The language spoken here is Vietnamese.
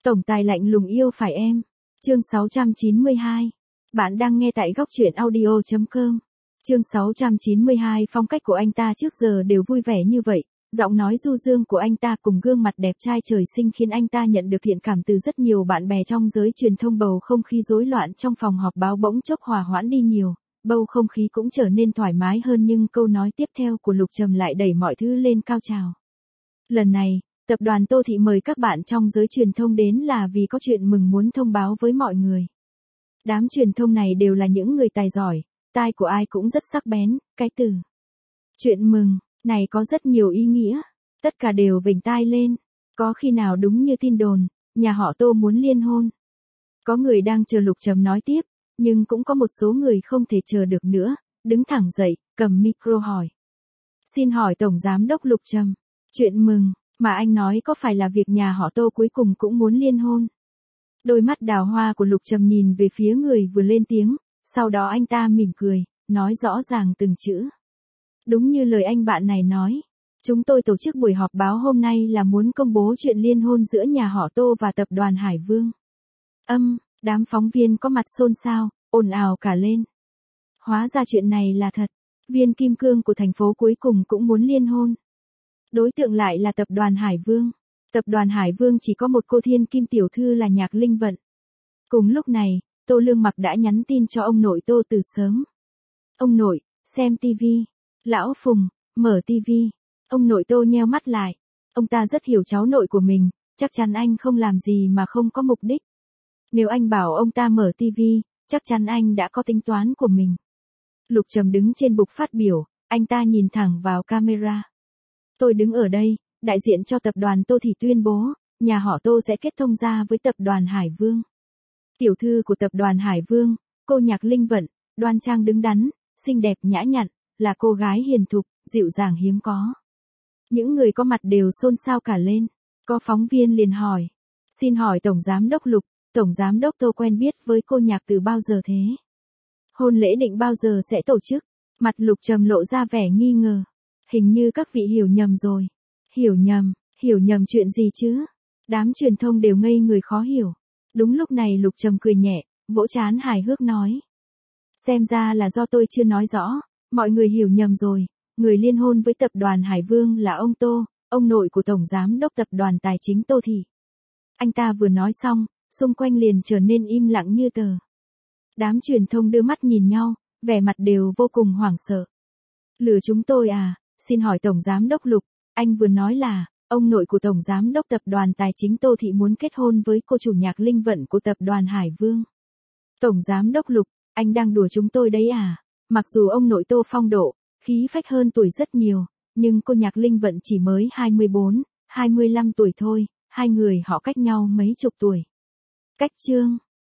Tổng tài lạnh lùng yêu phải em. Chương 692. Bạn đang nghe tại góc truyện audio.com. Chương 692. Phong cách của anh ta trước giờ đều vui vẻ như vậy, giọng nói du dương của anh ta cùng gương mặt đẹp trai trời sinh khiến anh ta nhận được thiện cảm từ rất nhiều bạn bè trong giới truyền thông. Bầu không khí rối loạn trong phòng họp báo bỗng chốc hòa hoãn đi nhiều, bầu không khí cũng trở nên thoải mái hơn, nhưng câu nói tiếp theo của Lục Trầm lại đẩy mọi thứ lên cao trào. Lần này, tập đoàn Tô Thị mời các bạn trong giới truyền thông đến là vì có chuyện mừng muốn thông báo với mọi người. Đám truyền thông này đều là những người tài giỏi, tai của ai cũng rất sắc bén, cái từ chuyện mừng này có rất nhiều ý nghĩa, tất cả đều vểnh tai lên. Có khi nào đúng như tin đồn, nhà họ Tô muốn liên hôn? Có người đang chờ Lục Trầm nói tiếp, nhưng cũng có một số người không thể chờ được nữa, đứng thẳng dậy, cầm micro hỏi. Xin hỏi Tổng Giám đốc Lục Trầm, chuyện mừng mà anh nói có phải là việc nhà họ Tô cuối cùng cũng muốn liên hôn? Đôi mắt đào hoa của Lục Trầm nhìn về phía người vừa lên tiếng, sau đó anh ta mỉm cười, nói rõ ràng từng chữ. Đúng như lời anh bạn này nói, chúng tôi tổ chức buổi họp báo hôm nay là muốn công bố chuyện liên hôn giữa nhà họ Tô và tập đoàn Hải Vương. Đám phóng viên có mặt xôn xao, ồn ào cả lên. Hóa ra chuyện này là thật, viên kim cương của thành phố cuối cùng cũng muốn liên hôn. Đối tượng lại là tập đoàn Hải Vương. Tập đoàn Hải Vương chỉ có một cô thiên kim tiểu thư là Nhạc Linh Vận. Cùng lúc này, Tô Lương Mặc đã nhắn tin cho ông nội Tô từ sớm. Ông nội, xem tivi. Lão Phùng, mở tivi. Ông nội Tô nheo mắt lại. Ông ta rất hiểu cháu nội của mình, chắc chắn anh không làm gì mà không có mục đích. Nếu anh bảo ông ta mở tivi, chắc chắn anh đã có tính toán của mình. Lục Trầm đứng trên bục phát biểu, anh ta nhìn thẳng vào camera. Tôi đứng ở đây, đại diện cho tập đoàn Tô Thị tuyên bố, nhà họ Tô sẽ kết thông gia với tập đoàn Hải Vương. Tiểu thư của tập đoàn Hải Vương, cô Nhạc Linh Vận, đoan trang đứng đắn, xinh đẹp nhã nhặn, là cô gái hiền thục, dịu dàng hiếm có. Những người có mặt đều xôn xao cả lên. Có phóng viên liền hỏi. Xin hỏi Tổng Giám đốc Lục, Tổng Giám đốc Tô quen biết với cô Nhạc từ bao giờ thế? Hôn lễ định bao giờ sẽ tổ chức? Mặt Lục Trầm lộ ra vẻ nghi ngờ. Hình như các vị hiểu nhầm rồi. Hiểu nhầm chuyện gì chứ? Đám truyền thông đều ngây người khó hiểu. Đúng lúc này Lục Trầm cười nhẹ, vỗ trán hài hước nói. Xem ra là do tôi chưa nói rõ, mọi người hiểu nhầm rồi. Người liên hôn với tập đoàn Hải Vương là ông Tô, ông nội của Tổng Giám đốc tập đoàn Tài chính Tô Thị. Anh ta vừa nói xong, xung quanh liền trở nên im lặng như tờ. Đám truyền thông đưa mắt nhìn nhau, vẻ mặt đều vô cùng hoảng sợ. Lừa chúng tôi à? Xin hỏi Tổng Giám đốc Lục, anh vừa nói là, ông nội của Tổng Giám đốc tập đoàn Tài chính Tô Thị muốn kết hôn với cô chủ Nhạc Linh Vận của tập đoàn Hải Vương. Tổng Giám đốc Lục, anh đang đùa chúng tôi đấy à? Mặc dù ông nội Tô phong độ, khí phách hơn tuổi rất nhiều, nhưng cô Nhạc Linh Vận chỉ mới 24, 25 tuổi thôi, hai người họ cách nhau mấy chục tuổi. Cách chương